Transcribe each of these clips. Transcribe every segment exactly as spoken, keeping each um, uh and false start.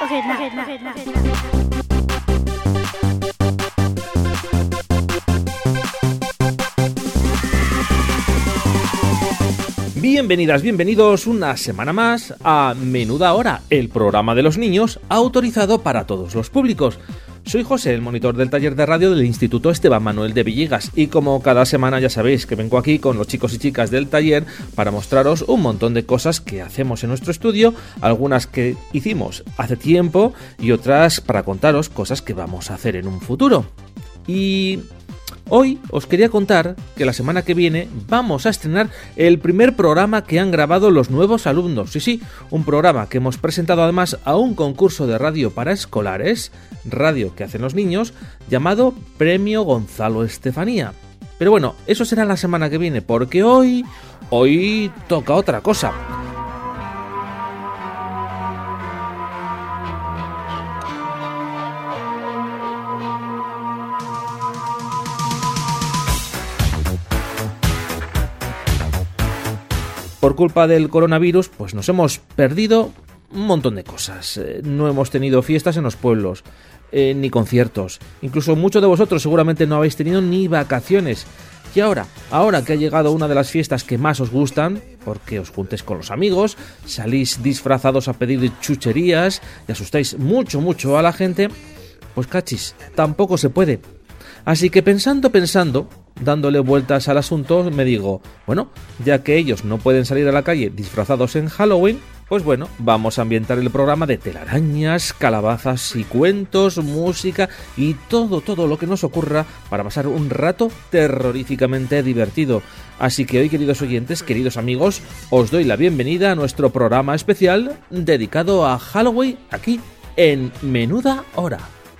Okay, now, okay, now, okay, now, okay, now. Bienvenidas, bienvenidos una semana más a Menuda Hora, el programa de los niños autorizado para todos los públicos. Soy José, el monitor del taller de radio del Instituto Esteban Manuel de Villegas, y como cada semana ya sabéis que vengo aquí con los chicos y chicas del taller para mostraros un montón de cosas que hacemos en nuestro estudio, algunas que hicimos hace tiempo y otras para contaros cosas que vamos a hacer en un futuro. Y hoy os quería contar que la semana que viene vamos a estrenar el primer programa que han grabado los nuevos alumnos. Sí, sí, un programa que hemos presentado además a un concurso de radio para escolares, radio que hacen los niños, llamado Premio Gonzalo Estefanía. Pero bueno, eso será la semana que viene, porque hoy, hoy toca otra cosa. Por culpa del coronavirus, pues nos hemos perdido un montón de cosas. Eh, no hemos tenido fiestas en los pueblos, eh, ni conciertos. Incluso muchos de vosotros seguramente no habéis tenido ni vacaciones. Y ahora, ahora que ha llegado una de las fiestas que más os gustan, porque os juntéis con los amigos, salís disfrazados a pedir chucherías y asustáis mucho, mucho a la gente, pues cachis, tampoco se puede. Así que pensando, pensando, dándole vueltas al asunto, me digo, bueno, ya que ellos no pueden salir a la calle disfrazados en Halloween, pues bueno, vamos a ambientar el programa de telarañas, calabazas y cuentos, música y todo, todo lo que nos ocurra para pasar un rato terroríficamente divertido. Así que hoy, queridos oyentes, queridos amigos, os doy la bienvenida a nuestro programa especial dedicado a Halloween aquí en Menuda Hora.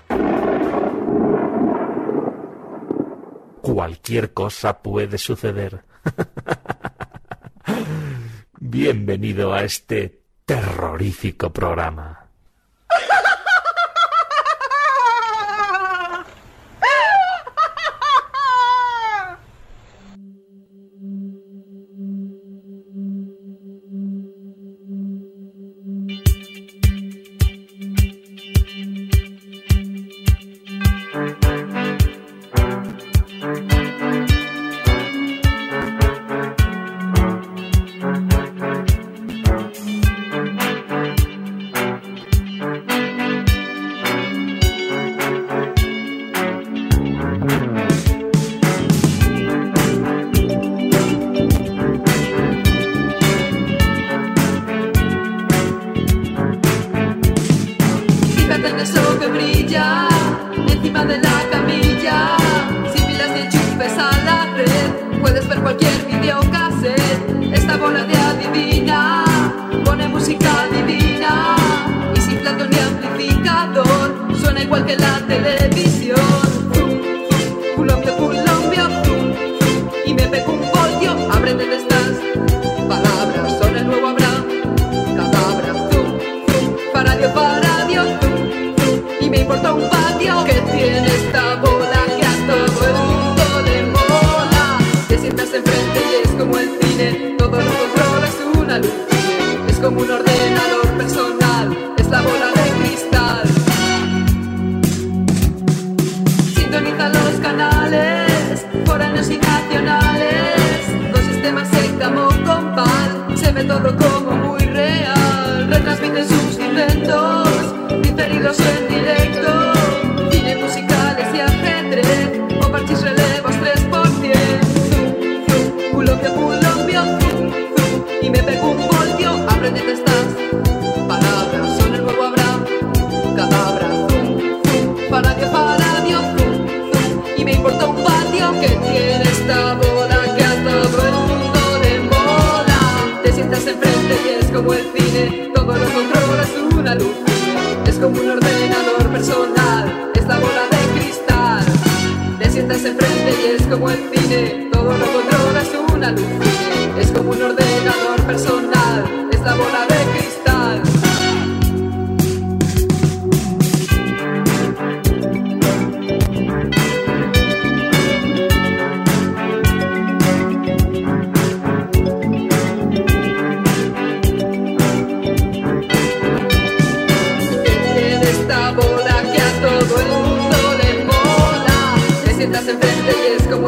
Cualquier cosa puede suceder. Bienvenido a este terrorífico programa.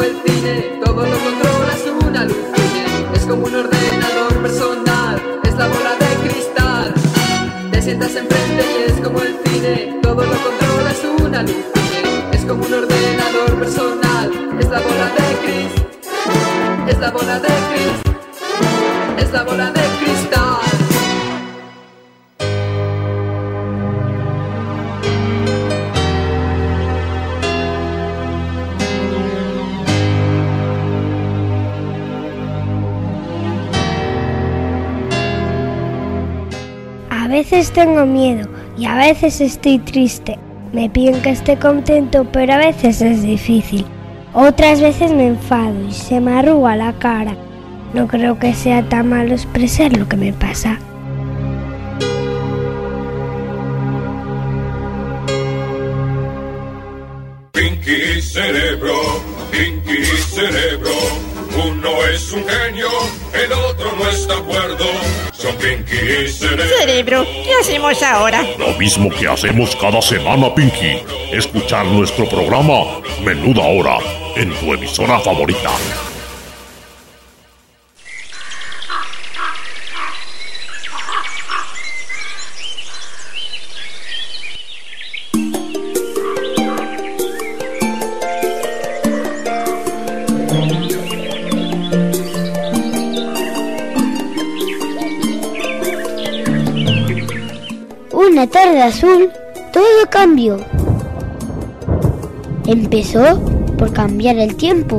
el cine, todo lo controlas una luz fine. Es como un ordenador personal, es la bola de cristal. Te sientas enfrente y es como el cine, todo lo controlas una luz fine. Es como un ordenador personal, es la bola de cris, es la bola de cris, es la bola de cristal. A veces tengo miedo y a veces estoy triste. Me piden que esté contento, pero a veces es difícil. Otras veces me enfado y se me arruga la cara. No creo que sea tan malo expresar lo que me pasa. Pinky Cerebro, Pinky Cerebro. Uno es un genio, el otro no está de acuerdo. Son Pinky y Cerebro. Cerebro, ¿qué hacemos ahora? Lo mismo que hacemos cada semana, Pinky. Escuchar nuestro programa Menuda Hora en tu emisora favorita. Una tarde azul, todo cambió. Empezó por cambiar el tiempo.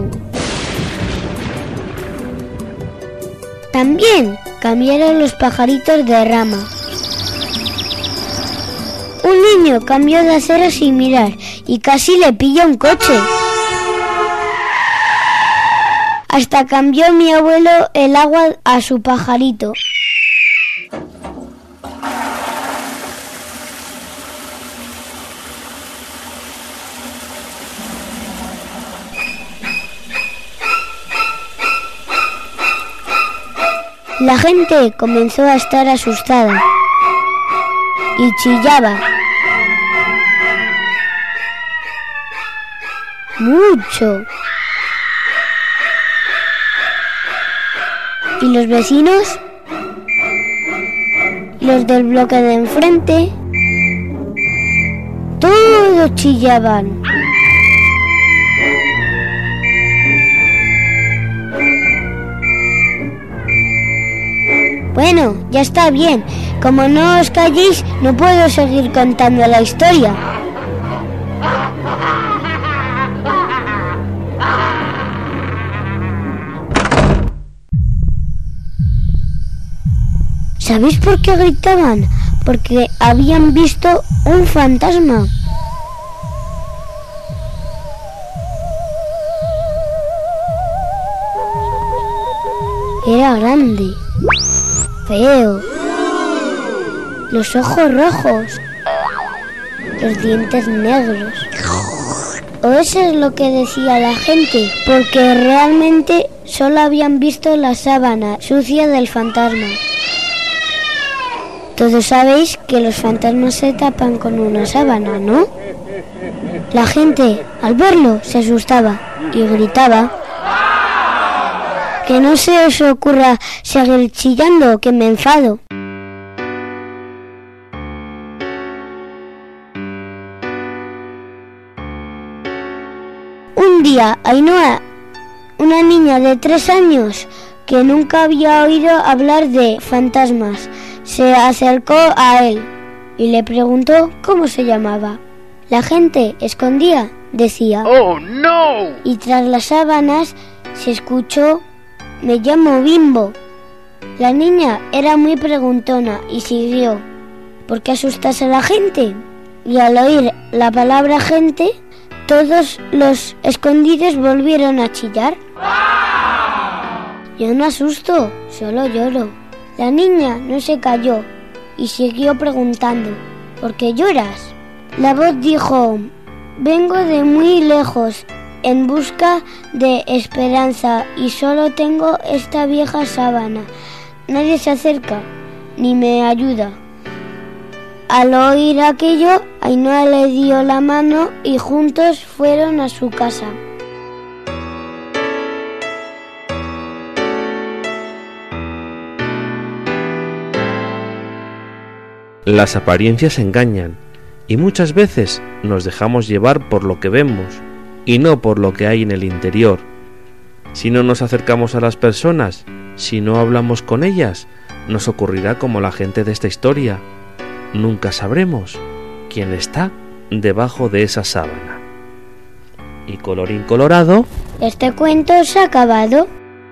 También cambiaron los pajaritos de rama. Un niño cambió de acera sin mirar y casi le pilla un coche. Hasta cambió mi abuelo el agua a su pajarito. La gente comenzó a estar asustada y chillaba mucho. Y los vecinos, los del bloque de enfrente, todos chillaban. Bueno, ya está bien. Como no os calléis, no puedo seguir contando la historia. ¿Sabéis por qué gritaban? Porque habían visto un fantasma. Era grande, feo, los ojos rojos, los dientes negros. O eso es lo que decía la gente, porque realmente solo habían visto la sábana sucia del fantasma. Todos sabéis que los fantasmas se tapan con una sábana, ¿no? La gente, al verlo, se asustaba y gritaba. Que no se os ocurra seguir chillando, que me enfado. Un día, Ainhoa, una niña de tres años que nunca había oído hablar de fantasmas, se acercó a él y le preguntó cómo se llamaba. La gente escondía, decía. ¡Oh, no! Y tras las sábanas se escuchó: me llamo Bimbo. La niña era muy preguntona y siguió: ¿por qué asustas a la gente? Y al oír la palabra gente, todos los escondidos volvieron a chillar. Yo no asusto, solo lloro. La niña no se calló y siguió preguntando: ¿por qué lloras? La voz dijo: vengo de muy lejos en busca de esperanza y solo tengo esta vieja sábana. Nadie se acerca ni me ayuda. Al oír aquello, Ainhoa le dio la mano y juntos fueron a su casa. Las apariencias engañan y muchas veces nos dejamos llevar por lo que vemos y no por lo que hay en el interior. Si no nos acercamos a las personas, si no hablamos con ellas, nos ocurrirá como la gente de esta historia. Nunca sabremos quién está debajo de esa sábana. Y colorín colorado, este cuento se ha acabado.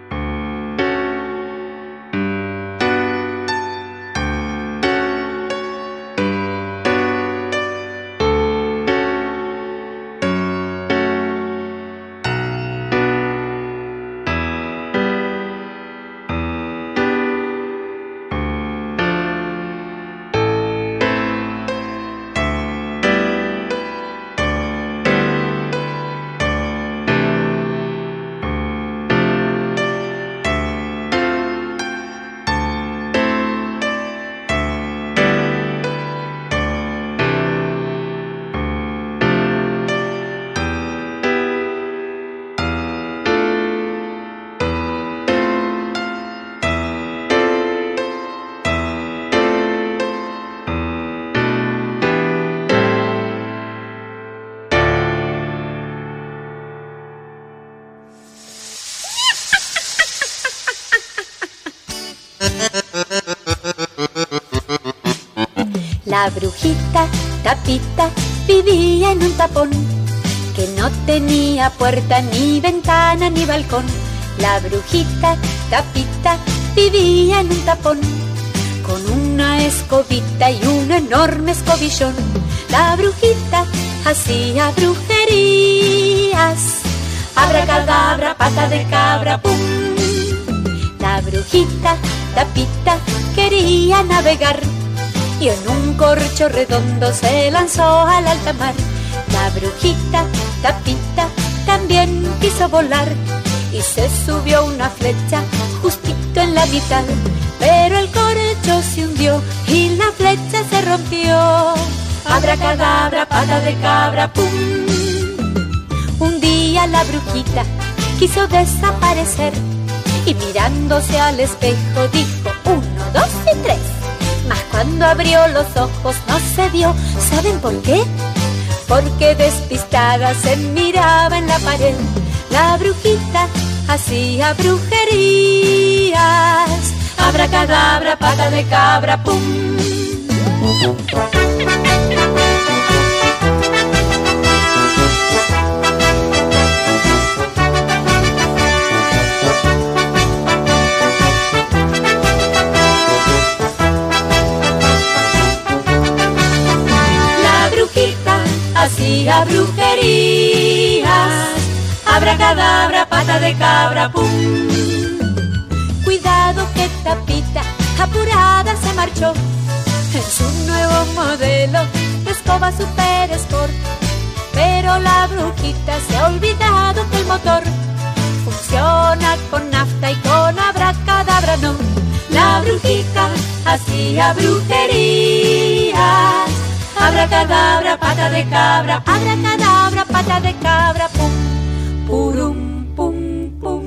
La brujita Tapita vivía en un tapón que no tenía puerta, ni ventana, ni balcón. La brujita Tapita vivía en un tapón con una escobita y un enorme escobillón. La brujita hacía brujerías, abracadabra, pata de cabra, pum. La brujita Tapita quería navegar y en un corcho redondo se lanzó al alta mar. La brujita Tapita también quiso volar y se subió una flecha justito en la mitad, pero el corcho se hundió y la flecha se rompió. Abracadabra, pata de cabra, pum. Un día la brujita quiso desaparecer y mirándose al espejo dijo uno, dos y tres. Mas cuando abrió los ojos no se vio. ¿Saben por qué? Porque despistada se miraba en la pared. La brujita hacía brujerías, abracadabra, pata de cabra, pum. Hacía brujerías, abracadabra, pata de cabra, pum. Cuidado que Tapita apurada se marchó en su nuevo modelo de escoba Super Sport. Pero la brujita se ha olvidado que el motor funciona con nafta y con abracadabra no. La brujita hacía brujerías, abracadabra, pata de cabra, abracadabra, pata de cabra, pum, purum, pum, pum.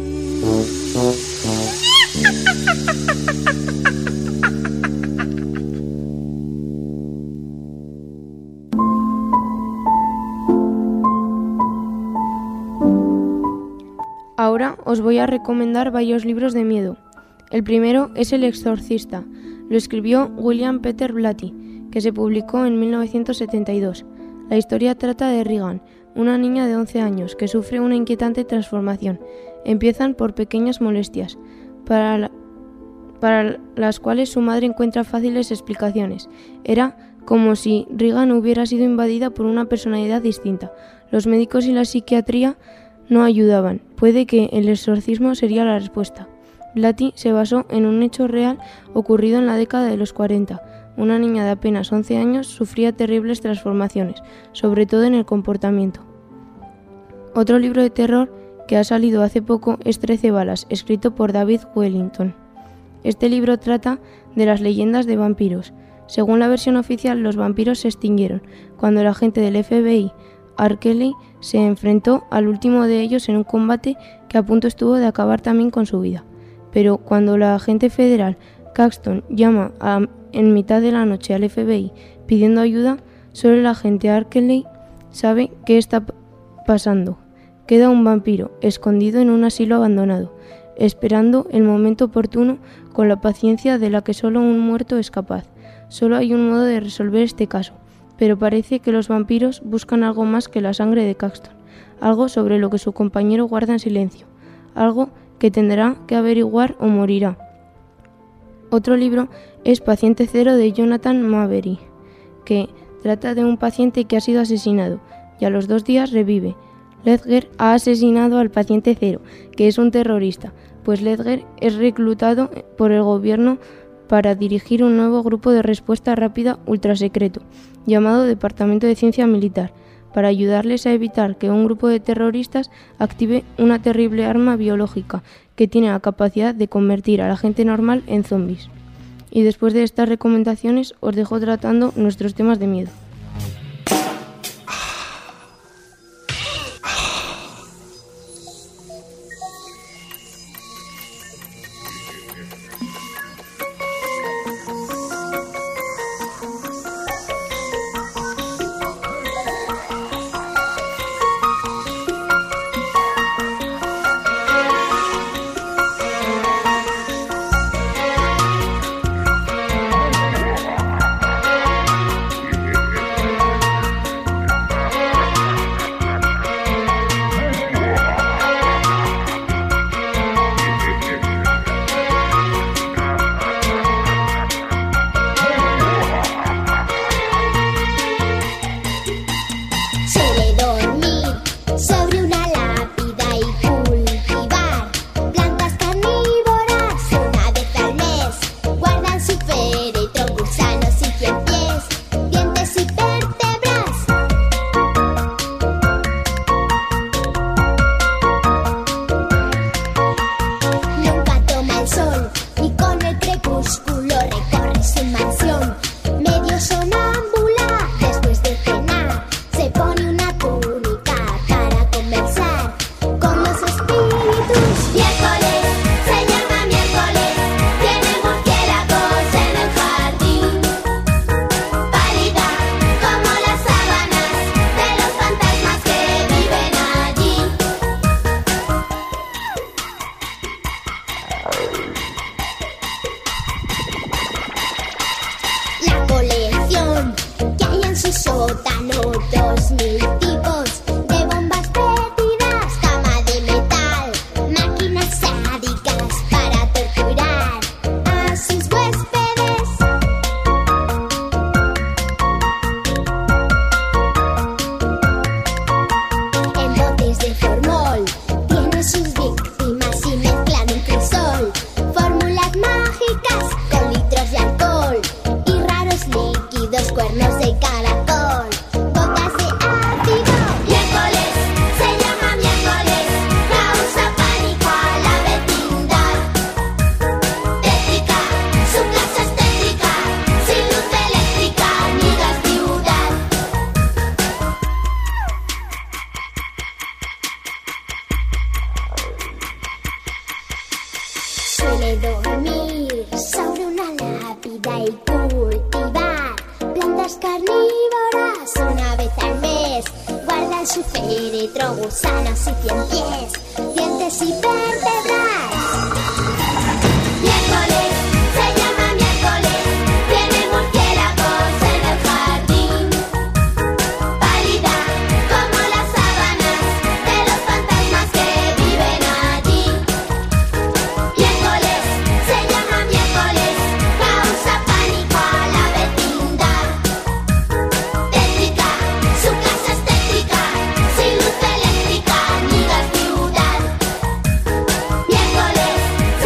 Ahora os voy a recomendar varios libros de miedo. El primero es El exorcista. Lo escribió William Peter Blatty, que se publicó en mil novecientos setenta y dos. La historia trata de Regan, una niña de once años que sufre una inquietante transformación. Empiezan por pequeñas molestias, para, la, para las cuales su madre encuentra fáciles explicaciones. Era como si Regan hubiera sido invadida por una personalidad distinta. Los médicos y la psiquiatría no ayudaban. Puede que el exorcismo sería la respuesta. Blatty se basó en un hecho real ocurrido en la década de los cuarenta. Una niña de apenas once años sufría terribles transformaciones, sobre todo en el comportamiento. Otro libro de terror que ha salido hace poco es Trece balas, escrito por David Wellington. Este libro trata de las leyendas de vampiros. Según la versión oficial, los vampiros se extinguieron cuando el agente del F B I, R. Kelly, se enfrentó al último de ellos en un combate que a punto estuvo de acabar también con su vida. Pero cuando la agente federal Caxton llama a en mitad de la noche al F B I pidiendo ayuda, solo el agente Arkeley sabe qué está pasando. Queda un vampiro escondido en un asilo abandonado, esperando el momento oportuno con la paciencia de la que solo un muerto es capaz. Solo hay un modo de resolver este caso, pero parece que los vampiros buscan algo más que la sangre de Caxton, algo sobre lo que su compañero guarda en silencio, algo que tendrá que averiguar o morirá. Otro libro es Paciente Cero de Jonathan Maberry, que trata de un paciente que ha sido asesinado y a los dos días revive. Ledger ha asesinado al paciente cero, que es un terrorista, pues Ledger es reclutado por el gobierno para dirigir un nuevo grupo de respuesta rápida ultrasecreto, llamado Departamento de Ciencia Militar, para ayudarles a evitar que un grupo de terroristas active una terrible arma biológica que tiene la capacidad de convertir a la gente normal en zombies. Y después de estas recomendaciones os dejo tratando nuestros temas de miedo. Miércoles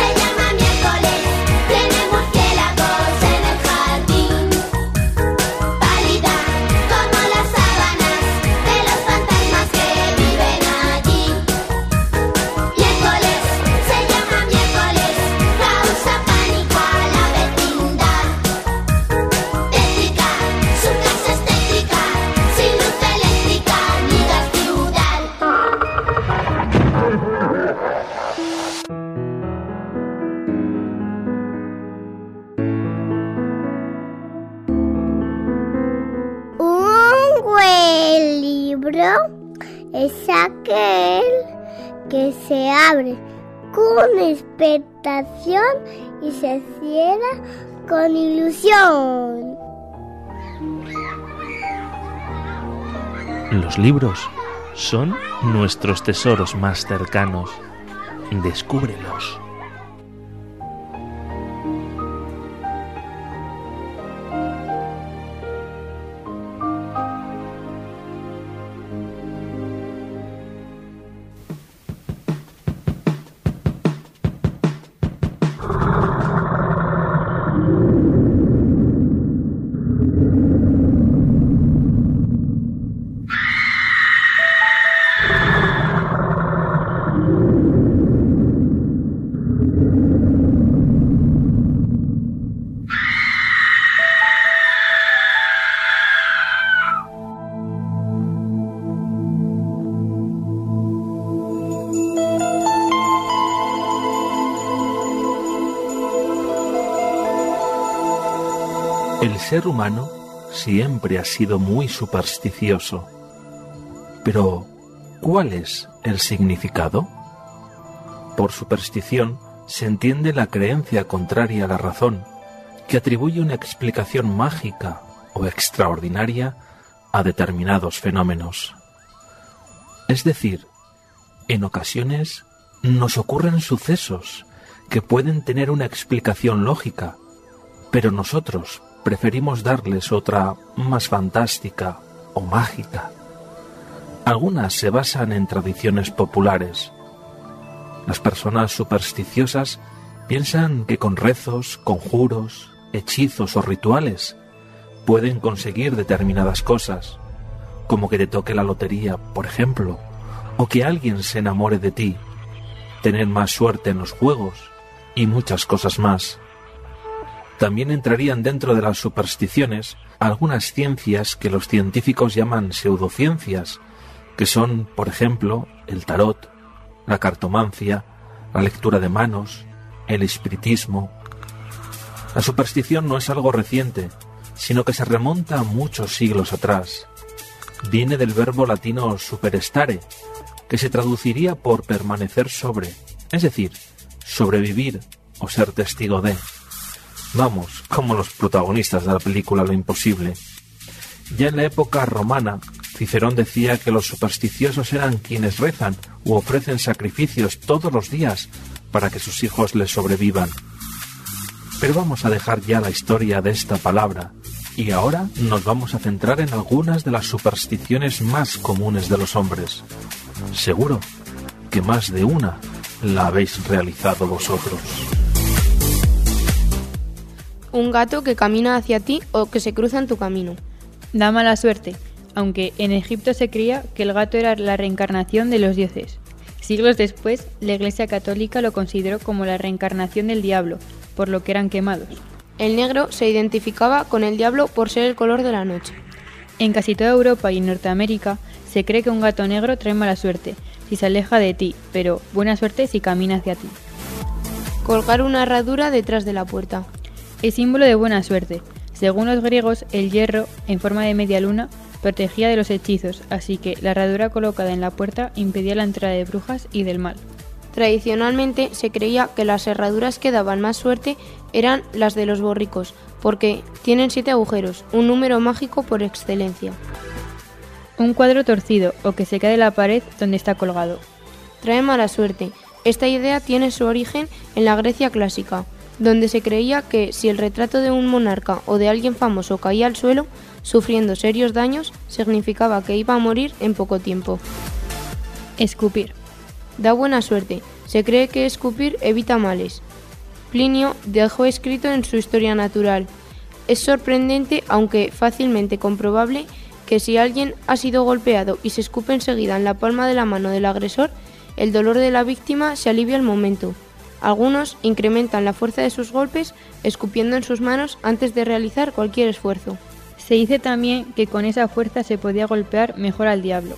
cerebro es aquel que se abre con expectación y se cierra con ilusión. Los libros son nuestros tesoros más cercanos. Descúbrelos. El ser humano siempre ha sido muy supersticioso. Pero, ¿cuál es el significado? Por superstición se entiende la creencia contraria a la razón, que atribuye una explicación mágica o extraordinaria a determinados fenómenos. Es decir, en ocasiones nos ocurren sucesos que pueden tener una explicación lógica, pero nosotros preferimos darles otra más fantástica o mágica. Algunas se basan en tradiciones populares. Las personas supersticiosas piensan que con rezos, conjuros, hechizos o rituales pueden conseguir determinadas cosas, como que te toque la lotería, por ejemplo, o que alguien se enamore de ti, tener más suerte en los juegos y muchas cosas más. También entrarían dentro de las supersticiones algunas ciencias que los científicos llaman pseudociencias, que son, por ejemplo, el tarot, la cartomancia, la lectura de manos, el espiritismo. La superstición no es algo reciente, sino que se remonta a muchos siglos atrás. Viene del verbo latino superestare, que se traduciría por permanecer sobre, es decir, sobrevivir o ser testigo de. Vamos, como los protagonistas de la película Lo Imposible. Ya en la época romana, Cicerón decía que los supersticiosos eran quienes rezan u ofrecen sacrificios todos los días para que sus hijos les sobrevivan. Pero vamos a dejar ya la historia de esta palabra y ahora nos vamos a centrar en algunas de las supersticiones más comunes de los hombres. Seguro que más de una la habéis realizado vosotros. Un gato que camina hacia ti o que se cruza en tu camino. Da mala suerte, aunque en Egipto se creía que el gato era la reencarnación de los dioses. Siglos después, la Iglesia Católica lo consideró como la reencarnación del diablo, por lo que eran quemados. El negro se identificaba con el diablo por ser el color de la noche. En casi toda Europa y en Norteamérica se cree que un gato negro trae mala suerte si se aleja de ti, pero buena suerte si camina hacia ti. Colgar una herradura detrás de la puerta. Es símbolo de buena suerte. Según los griegos, el hierro, en forma de media luna, protegía de los hechizos, así que la herradura colocada en la puerta impedía la entrada de brujas y del mal. Tradicionalmente se creía que las herraduras que daban más suerte eran las de los borricos, porque tienen siete agujeros, un número mágico por excelencia. Un cuadro torcido o que se cae de la pared donde está colgado. Trae mala suerte. Esta idea tiene su origen en la Grecia clásica, donde se creía que si el retrato de un monarca o de alguien famoso caía al suelo, sufriendo serios daños, significaba que iba a morir en poco tiempo. Escupir. Da buena suerte. Se cree que escupir evita males. Plinio dejó escrito en su Historia Natural: es sorprendente, aunque fácilmente comprobable, que si alguien ha sido golpeado y se escupe enseguida en la palma de la mano del agresor, el dolor de la víctima se alivia al momento. Algunos incrementan la fuerza de sus golpes escupiendo en sus manos antes de realizar cualquier esfuerzo. Se dice también que con esa fuerza se podía golpear mejor al diablo.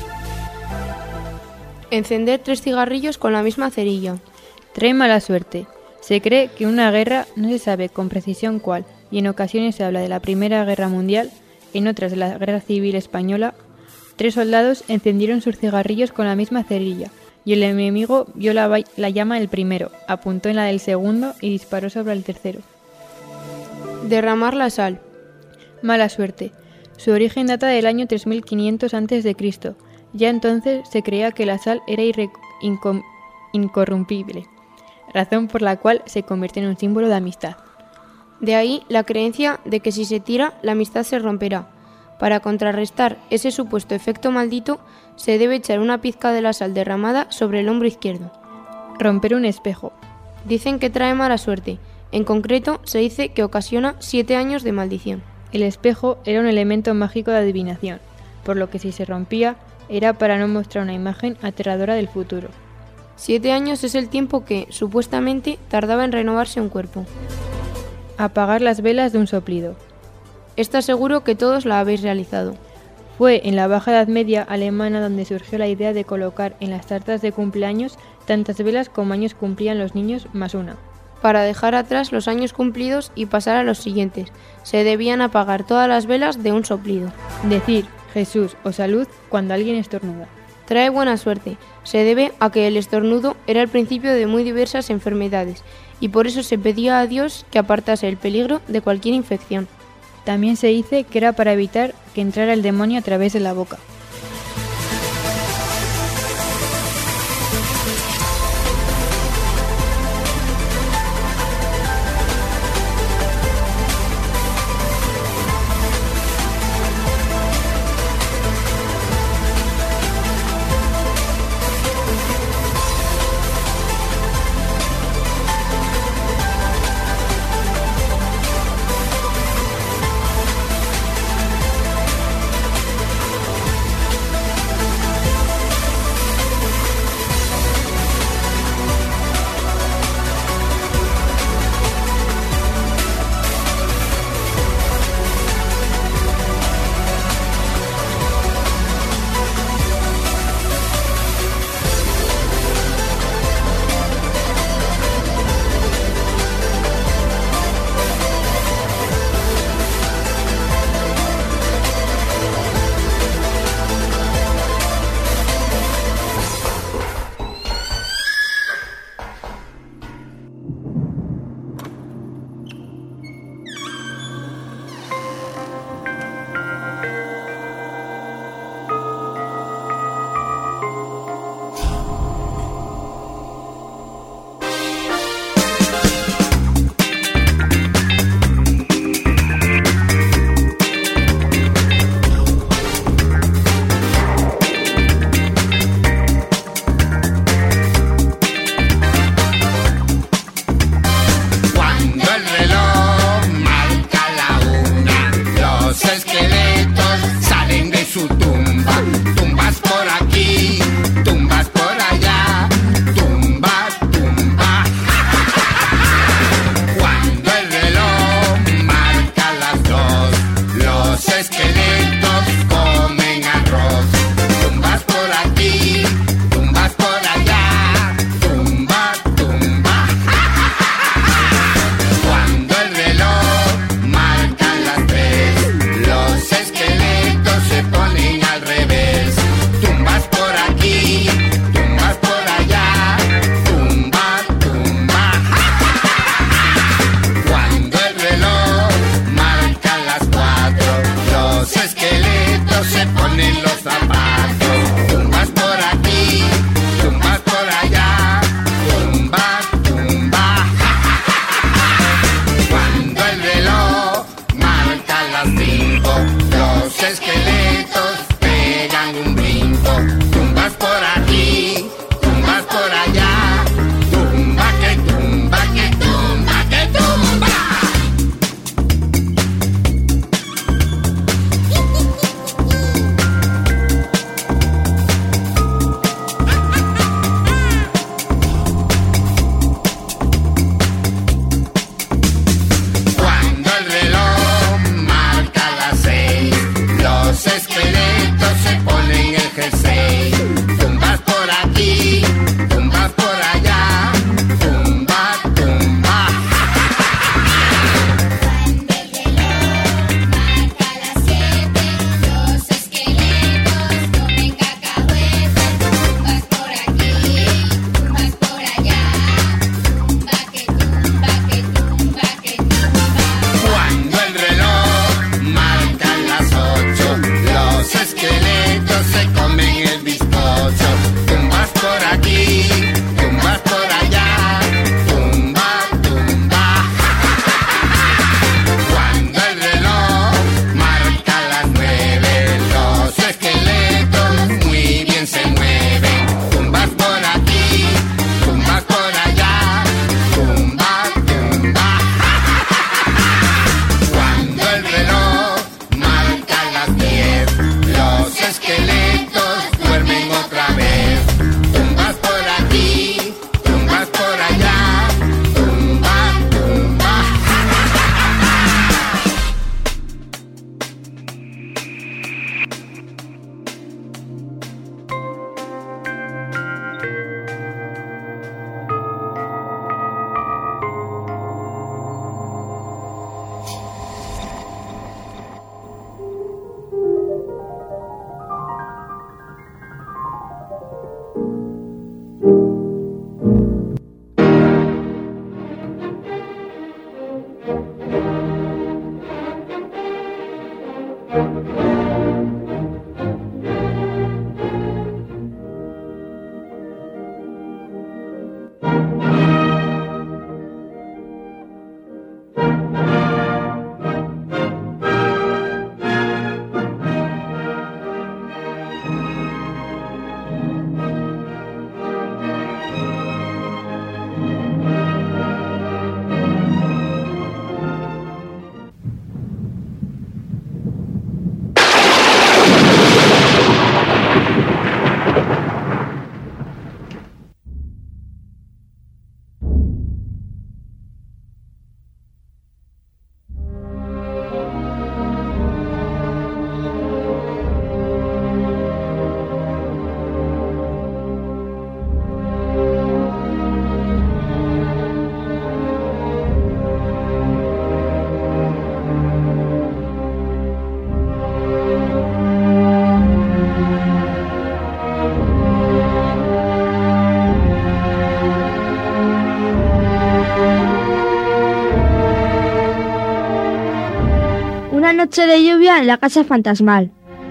Encender tres cigarrillos con la misma cerilla. Trae mala suerte. Se cree que una guerra, no se sabe con precisión cuál, y en ocasiones se habla de la Primera Guerra Mundial, en otras de la Guerra Civil Española, tres soldados encendieron sus cigarrillos con la misma cerilla, y el enemigo vio la, la llama del primero, apuntó en la del segundo y disparó sobre el tercero. Derramar la sal. Mala suerte. Su origen data del año tres mil quinientos antes de Cristo. Ya entonces se creía que la sal era irre- inco- incorrumpible, razón por la cual se convirtió en un símbolo de amistad. De ahí la creencia de que si se tira, la amistad se romperá. Para contrarrestar ese supuesto efecto maldito, se debe echar una pizca de la sal derramada sobre el hombro izquierdo. Romper un espejo. Dicen que trae mala suerte. En concreto, se dice que ocasiona siete años de maldición. El espejo era un elemento mágico de adivinación, por lo que si se rompía, era para no mostrar una imagen aterradora del futuro. Siete años es el tiempo que, supuestamente, tardaba en renovarse un cuerpo. Apagar las velas de un soplido. Está seguro que todos la habéis realizado. Fue en la Baja Edad Media alemana donde surgió la idea de colocar en las tartas de cumpleaños tantas velas como años cumplían los niños más una. Para dejar atrás los años cumplidos y pasar a los siguientes, se debían apagar todas las velas de un soplido. Decir Jesús o salud cuando alguien estornuda. Trae buena suerte. Se debe a que el estornudo era el principio de muy diversas enfermedades y por eso se pedía a Dios que apartase el peligro de cualquier infección. También se dice que era para evitar que entrara el demonio a través de la boca. Una noche de lluvia en la casa fantasmal.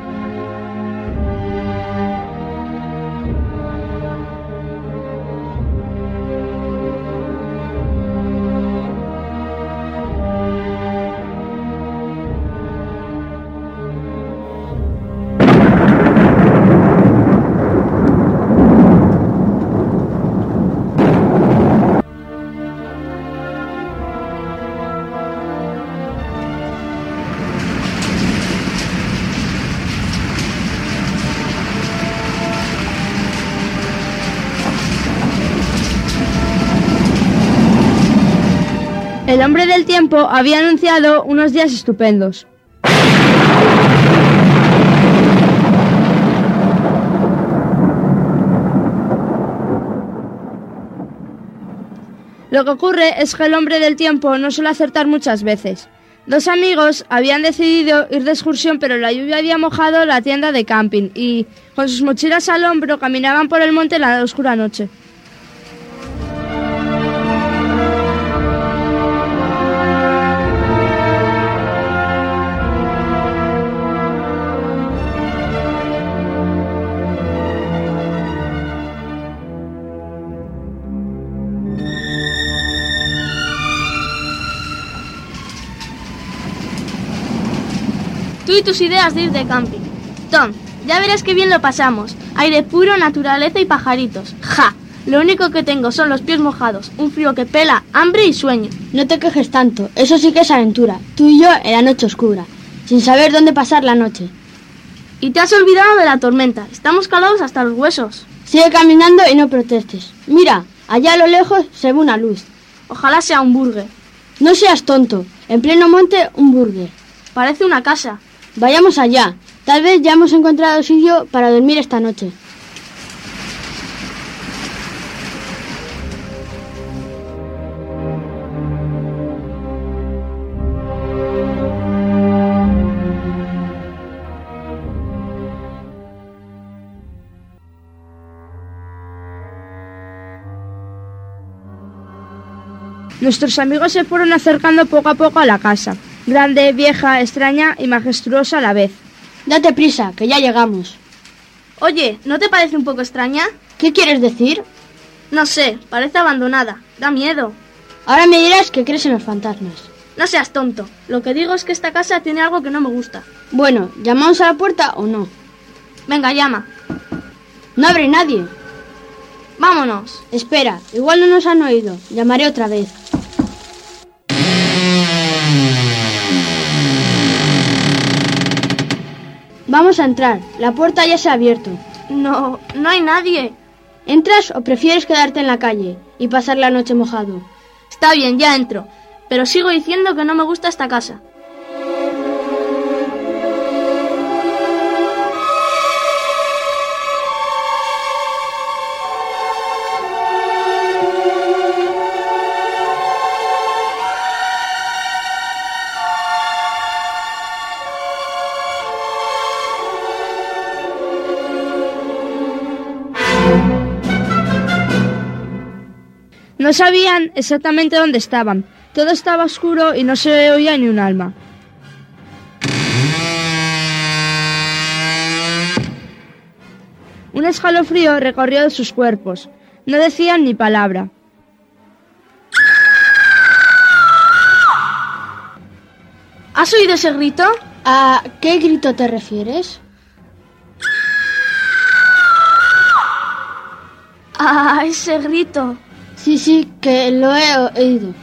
El hombre del tiempo había anunciado unos días estupendos. Lo que ocurre es que el hombre del tiempo no suele acertar muchas veces. Dos amigos habían decidido ir de excursión, pero la lluvia había mojado la tienda de camping y, con sus mochilas al hombro, caminaban por el monte en la oscura noche. Tú y tus ideas de ir de camping. Tom, ya verás qué bien lo pasamos. Aire puro, naturaleza y pajaritos. ¡Ja! Lo único que tengo son los pies mojados, un frío que pela, hambre y sueño. No te quejes tanto, eso sí que es aventura. Tú y yo en la noche oscura, sin saber dónde pasar la noche. Y te has olvidado de la tormenta. Estamos calados hasta los huesos. Sigue caminando y no protestes. Mira, allá a lo lejos se ve una luz. Ojalá sea un burger. No seas tonto. En pleno monte, un burger. Parece una casa. Vayamos allá. Tal vez ya hemos encontrado sitio para dormir esta noche. Nuestros amigos se fueron acercando poco a poco a la casa. Grande, vieja, extraña y majestuosa a la vez. Date prisa, que ya llegamos. Oye, ¿no te parece un poco extraña? ¿Qué quieres decir? No sé, parece abandonada. Da miedo. Ahora me dirás que crees en los fantasmas. No seas tonto. Lo que digo es que esta casa tiene algo que no me gusta. Bueno, ¿llamamos a la puerta o no? Venga, llama. No abre nadie. Vámonos. Espera, igual no nos han oído. Llamaré otra vez. Vamos a entrar. La puerta ya se ha abierto. No, no hay nadie. ¿Entras o prefieres quedarte en la calle y pasar la noche mojado? Está bien, ya entro. Pero sigo diciendo que no me gusta esta casa. No sabían exactamente dónde estaban. Todo estaba oscuro y no se oía ni un alma. Un escalofrío recorrió sus cuerpos. No decían ni palabra. ¿Has oído ese grito? ¿A qué grito te refieres? Ah, ese grito. Sí, sí, que lo he oído.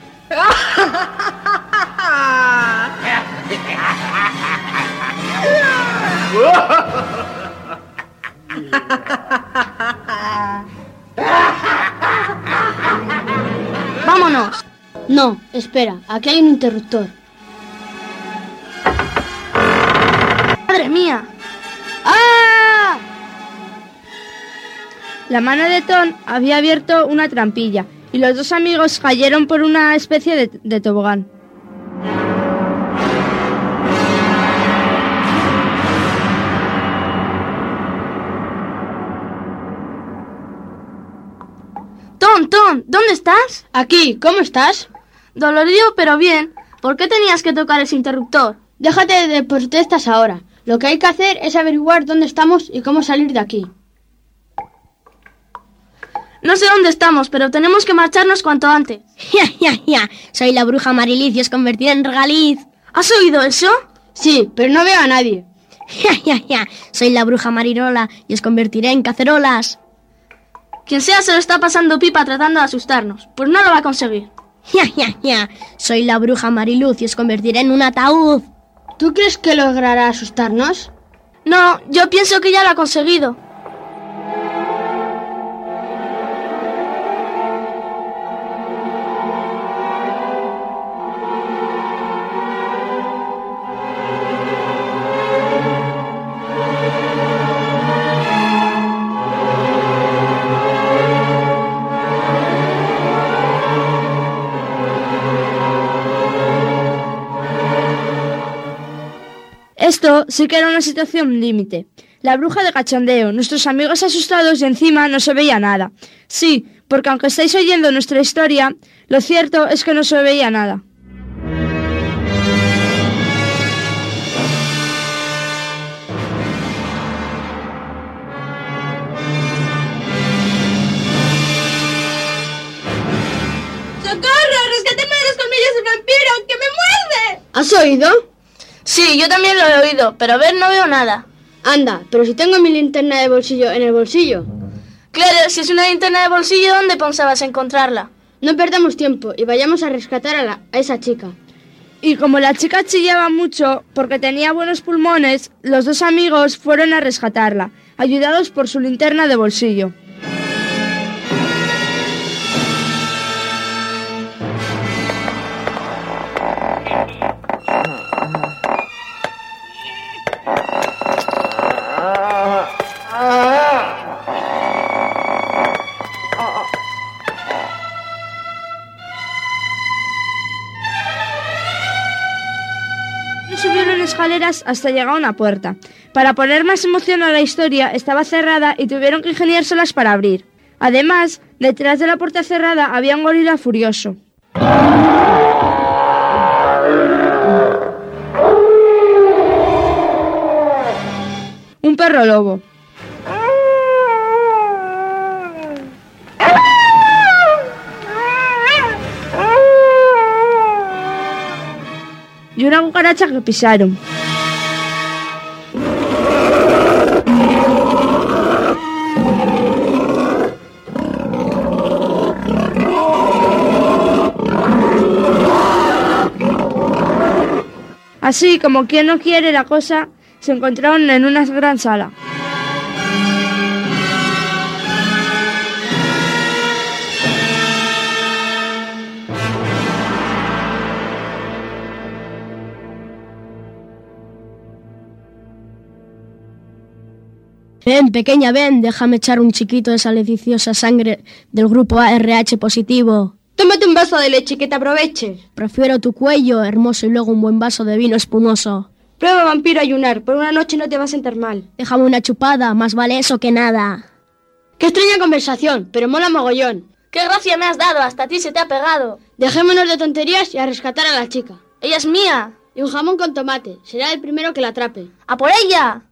¡Vámonos! No, espera, aquí hay un interruptor. ¡Madre mía! ¡Ah! La mano de Tom había abierto una trampilla y los dos amigos cayeron por una especie de, de tobogán. Tom, Tom, ¿dónde estás? Aquí, ¿cómo estás? Dolorido, pero bien. ¿Por qué tenías que tocar ese interruptor? Déjate de protestas ahora. Lo que hay que hacer es averiguar dónde estamos y cómo salir de aquí. No sé dónde estamos, pero tenemos que marcharnos cuanto antes. Ya, ya, ya. Soy la bruja Mariliz y os convertiré en regaliz. ¿Has oído eso? Sí, pero no veo a nadie. Ya, ya, ya. Soy la bruja Marirola y os convertiré en cacerolas. Quien sea se lo está pasando pipa tratando de asustarnos. Pues no lo va a conseguir. Ya, ya, ya. Soy la bruja Mariluz y os convertiré en un ataúd. ¿Tú crees que logrará asustarnos? No, yo pienso que ya lo ha conseguido. Esto sí que era una situación límite. La bruja de cachondeo, nuestros amigos asustados y encima no se veía nada. Sí, porque aunque estáis oyendo nuestra historia, lo cierto es que no se veía nada. ¡Socorro! ¡Rescáteme de los colmillos del vampiro! ¡Que me muerde! ¿Has oído? Sí, yo también lo he oído, pero a ver, no veo nada. Anda, pero si tengo mi linterna de bolsillo en el bolsillo. Claro, si es una linterna de bolsillo, ¿dónde pensabas encontrarla? No perdamos tiempo y vayamos a rescatar a, la, a esa chica. Y como la chica chillaba mucho porque tenía buenos pulmones, los dos amigos fueron a rescatarla, ayudados por su linterna de bolsillo. Subieron escaleras hasta llegar a una puerta. Para poner más emoción a la historia, estaba cerrada y tuvieron que ingeniárselas para abrir. Además, detrás de la puerta cerrada había un gorila furioso. Un perro lobo. Y una cucaracha que pisaron. Así como quien no quiere la cosa, se encontraron en una gran sala. Ven, pequeña, ven, déjame echar un chiquito de esa deliciosa sangre del grupo A R H positivo. Tómate un vaso de leche que te aproveche. Prefiero tu cuello, hermoso, y luego un buen vaso de vino espumoso. Prueba, vampiro, a ayunar. Por una noche no te va a sentar mal. Déjame una chupada, más vale eso que nada. Qué extraña conversación, pero mola mogollón. ¡Qué gracia me has dado! Hasta a ti se te ha pegado. Dejémonos de tonterías y a rescatar a la chica. ¡Ella es mía! Y un jamón con tomate. Será el primero que la atrape. ¡A por ella!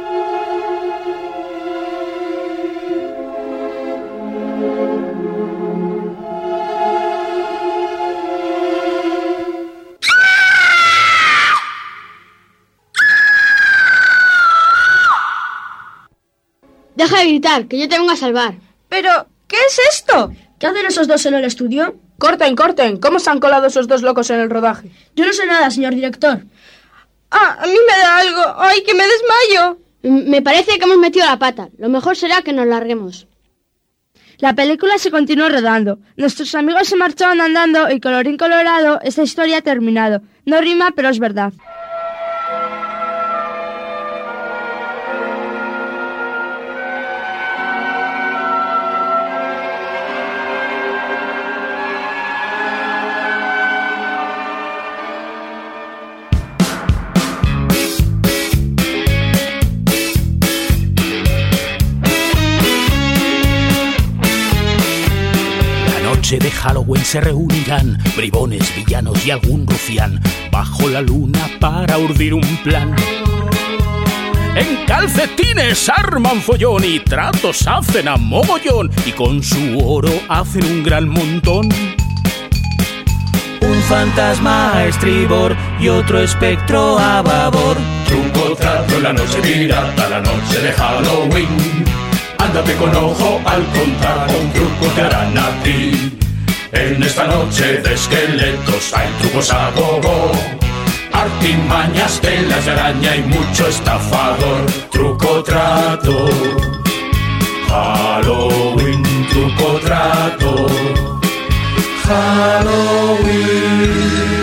Deja de gritar, que yo te vengo a salvar. ¿Pero qué es esto? ¿Qué hacen esos dos en el estudio? Corten, corten. ¿Cómo se han colado esos dos locos en el rodaje? Yo no sé nada, señor director. Ah, a mí me da algo. ¡Ay, que me desmayo! Me parece que hemos metido la pata. Lo mejor será que nos larguemos. La película se continuó rodando. Nuestros amigos se marchaban andando y colorín colorado, esta historia ha terminado. No rima, pero es verdad. De Halloween se reunirán bribones, villanos y algún rufián bajo la luna para urdir un plan. En calcetines arman follón y tratos hacen a mogollón y con su oro hacen un gran montón. Un fantasma a estribor y otro espectro a babor. Truco, trato, la noche pirata, la noche de Halloween. Ándate con ojo al contar, un truco te harán a ti. En esta noche de esqueletos hay trucos a gogo, artimañas, telas de araña y mucho estafador. Truco, trato, Halloween, truco, trato, Halloween.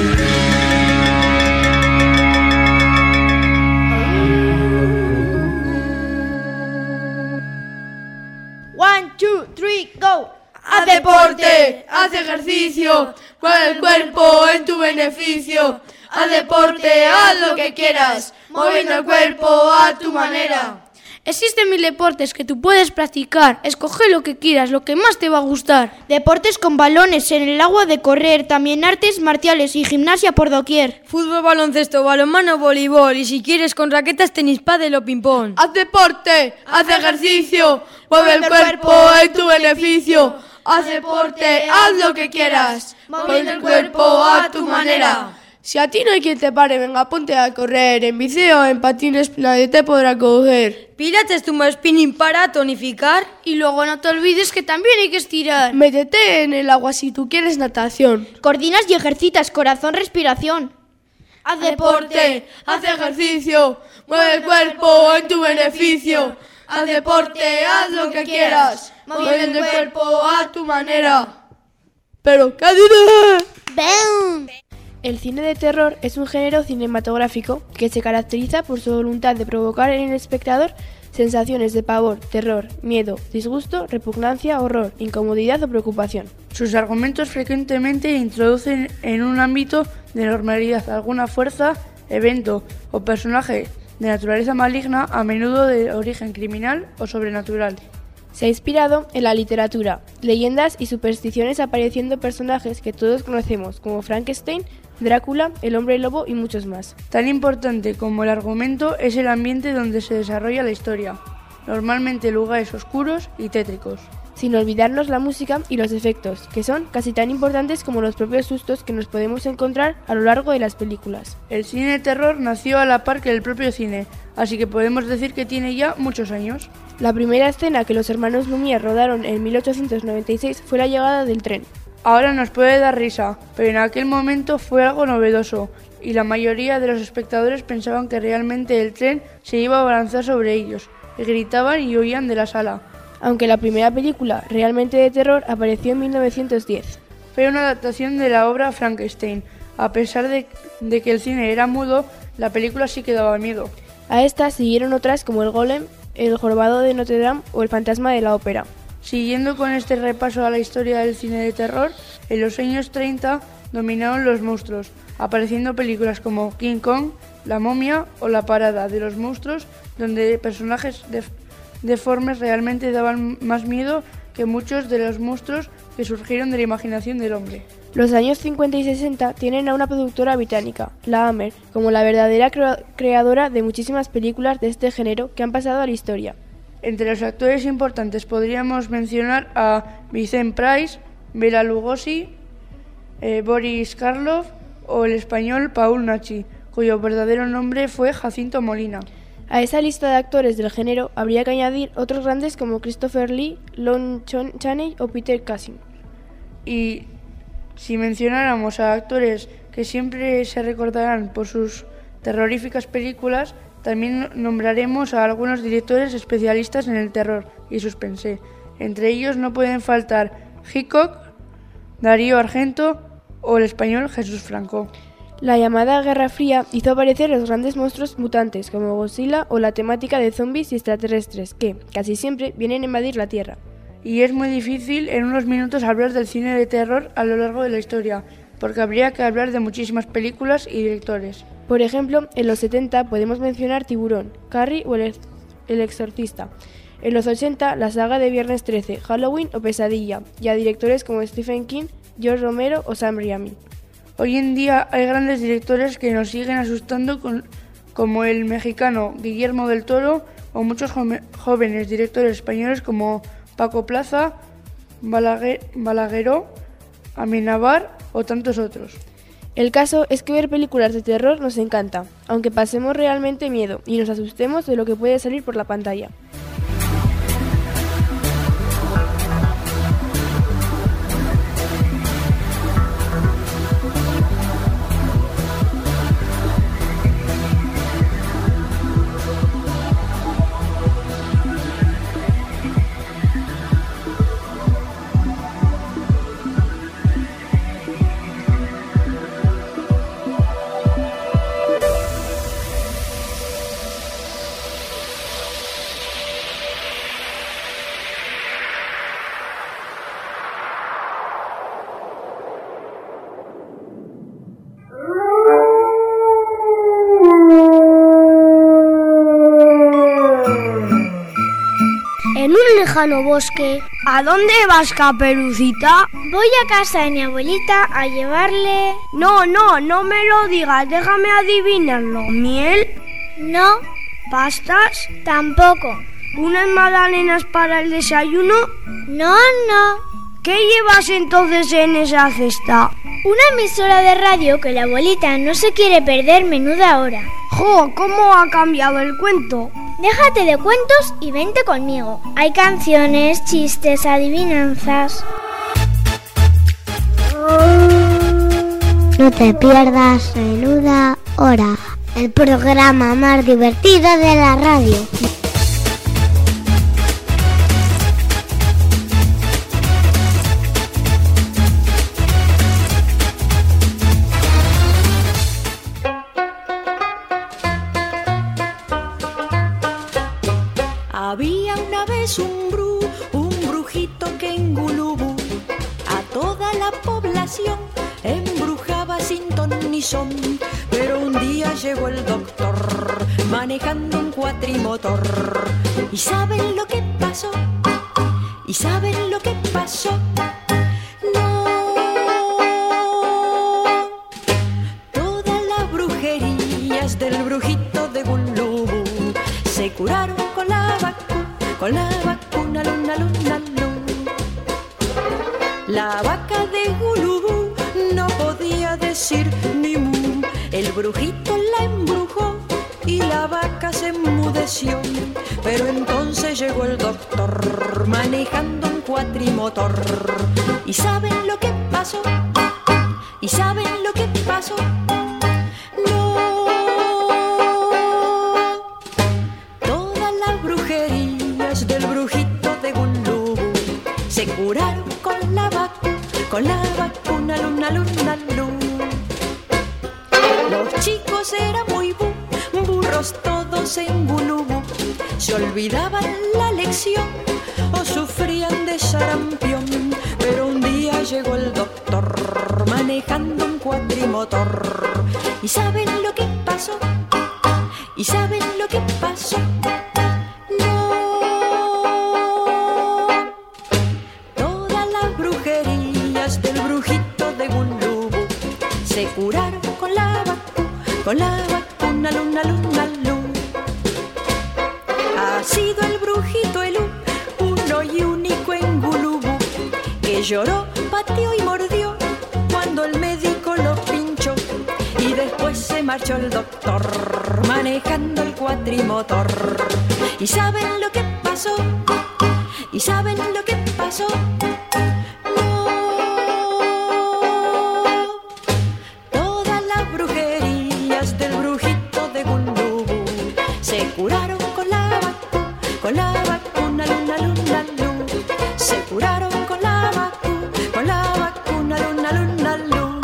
One, two, three, go. Haz deporte, haz ejercicio, mueve el cuerpo en tu beneficio. Haz deporte, haz lo que quieras, moviendo el cuerpo a tu manera. Existen mil deportes que tú puedes practicar. Escoge lo que quieras, lo que más te va a gustar. Deportes con balones en el agua de correr, también artes marciales y gimnasia por doquier. Fútbol, baloncesto, balonmano, voleibol y si quieres con raquetas, tenis, pádel o ping-pong. Haz deporte, haz ejercicio, mueve el cuerpo en tu beneficio. Haz deporte, haz lo que quieras, moviendo el cuerpo a tu manera. Si a ti no hay quien te pare, venga, ponte a correr. En bici o en patines nadie te podrá coger. Pilates, tumba spinning para tonificar. Y luego no te olvides que también hay que estirar. Métete en el agua si tú quieres natación. Coordinas y ejercitas corazón, respiración. Haz deporte, haz ejercicio, mueve el cuerpo en tu beneficio. Haz deporte, haz lo que quieras, moviendo el cuerpo a tu manera. Pero, ¿qué diré? ¡Bam! El cine de terror es un género cinematográfico que se caracteriza por su voluntad de provocar en el espectador sensaciones de pavor, terror, miedo, disgusto, repugnancia, horror, incomodidad o preocupación. Sus argumentos frecuentemente introducen en un ámbito de normalidad alguna fuerza, evento o personaje de naturaleza maligna, a menudo de origen criminal o sobrenatural. Se ha inspirado en la literatura, leyendas y supersticiones apareciendo personajes que todos conocemos como Frankenstein, Drácula, el hombre lobo y muchos más. Tan importante como el argumento es el ambiente donde se desarrolla la historia, normalmente lugares oscuros y tétricos. Sin olvidarnos la música y los efectos, que son casi tan importantes como los propios sustos que nos podemos encontrar a lo largo de las películas. El cine de terror nació a la par que el propio cine, así que podemos decir que tiene ya muchos años. La primera escena que los hermanos Lumière rodaron en mil ochocientos noventa y seis fue la llegada del tren. Ahora nos puede dar risa, pero en aquel momento fue algo novedoso, y la mayoría de los espectadores pensaban que realmente el tren se iba a abalanzar sobre ellos, y gritaban y huían de la sala. Aunque la primera película realmente de terror apareció en mil novecientos diez. Fue una adaptación de la obra Frankenstein. A pesar de, de que el cine era mudo, la película sí que daba miedo. A esta siguieron otras como El Golem, El Jorobado de Notre Dame o El Fantasma de la Ópera. Siguiendo con este repaso a la historia del cine de terror, en los años treinta dominaron los monstruos, apareciendo películas como King Kong, La Momia o La Parada de los Monstruos, donde personajes de deformes realmente daban más miedo que muchos de los monstruos que surgieron de la imaginación del hombre. Los años cincuenta y sesenta tienen a una productora británica, la Hammer, como la verdadera cre- creadora de muchísimas películas de este género que han pasado a la historia. Entre los actores importantes podríamos mencionar a Vincent Price, Bela Lugosi, eh, Boris Karloff o el español Paul Naschy, cuyo verdadero nombre fue Jacinto Molina. A esa lista de actores del género habría que añadir otros grandes como Christopher Lee, Lon Chaney o Peter Cushing. Y si mencionáramos a actores que siempre se recordarán por sus terroríficas películas, también nombraremos a algunos directores especialistas en el terror y suspense. Entre ellos no pueden faltar Hitchcock, Darío Argento o el español Jesús Franco. La llamada Guerra Fría hizo aparecer los grandes monstruos mutantes como Godzilla o la temática de zombies y extraterrestres que, casi siempre, vienen a invadir la Tierra. Y es muy difícil en unos minutos hablar del cine de terror a lo largo de la historia, porque habría que hablar de muchísimas películas y directores. Por ejemplo, en los setenta podemos mencionar Tiburón, Carrie o El, el Exorcista. En los ochenta, la saga de Viernes trece, Halloween o Pesadilla, y a directores como Stephen King, George Romero o Sam Raimi. Hoy en día hay grandes directores que nos siguen asustando, con, como el mexicano Guillermo del Toro o muchos jo- jóvenes directores españoles como Paco Plaza, Balaguer, Balagueró, Amenábar o tantos otros. El caso es que ver películas de terror nos encanta, aunque pasemos realmente miedo y nos asustemos de lo que puede salir por la pantalla. En un lejano bosque. ¿A dónde vas, Caperucita? Voy a casa de mi abuelita a llevarle... No, no, no me lo digas, déjame adivinarlo. ¿Miel? No. ¿Pastas? Tampoco. ¿Unas magdalenas para el desayuno? No, no. ¿Qué llevas entonces en esa cesta? Una emisora de radio que la abuelita no se quiere perder menuda hora. ¡Jo! ¿Cómo ha cambiado el cuento? Déjate de cuentos y vente conmigo. Hay canciones, chistes, adivinanzas. No te pierdas Menuda Hora, el programa más divertido de la radio. Había una vez un bru, un brujito que en Gulubú a toda la población embrujaba sin ton ni son. Pero un día llegó el doctor manejando un cuatrimotor. ¿Y saben lo que pasó? ¿Y saben lo que pasó? No. Todas las brujerías del brujito de Gulubú se curaron con la vacuna, con la vacuna, luna, luna, luna. La vaca de Gulubú no podía decir ni mu. El brujito la embrujó y la vaca se enmudeció. Pero entonces llegó el doctor manejando un cuatrimotor. ¿Y saben lo que pasó? ¿Y saben lo que pasó? Del brujito de Gulubú se curaron con la vacuna, con la vacuna, luna, luna, luna. Los chicos eran muy bu, burros todos en Gulubú. Se olvidaban la lección o sufrían de sarampión. Pero un día llegó el doctor manejando un cuatrimotor. ¿Y saben lo que pasó? ¿Y saben lo que pasó? Del brujito de Gulubú se curaron con la vacuna, con la vacuna, luna, luna, luna. Ha sido el brujito el uno y único en Gulubú que lloró, pateó y mordió cuando el médico lo pinchó. Y después se marchó el doctor manejando el cuatrimotor. ¿Y saben lo que pasó? ¿Y saben lo que pasó? Del brujito de Gulubú se curaron con la vacuna, con la vacuna, luna, luna, luna. Se curaron con la vacuna, con la vacuna, luna, luna, luna.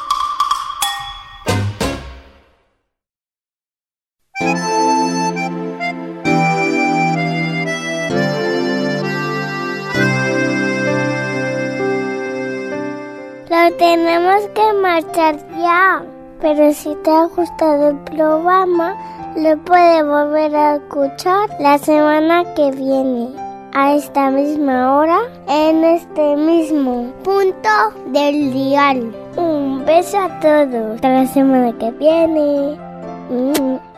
Pero tenemos que marchar ya. Pero si te ha gustado el programa, lo puedes volver a escuchar la semana que viene. a esta misma hora, en este mismo punto del dial. Un beso a todos. Hasta la semana que viene.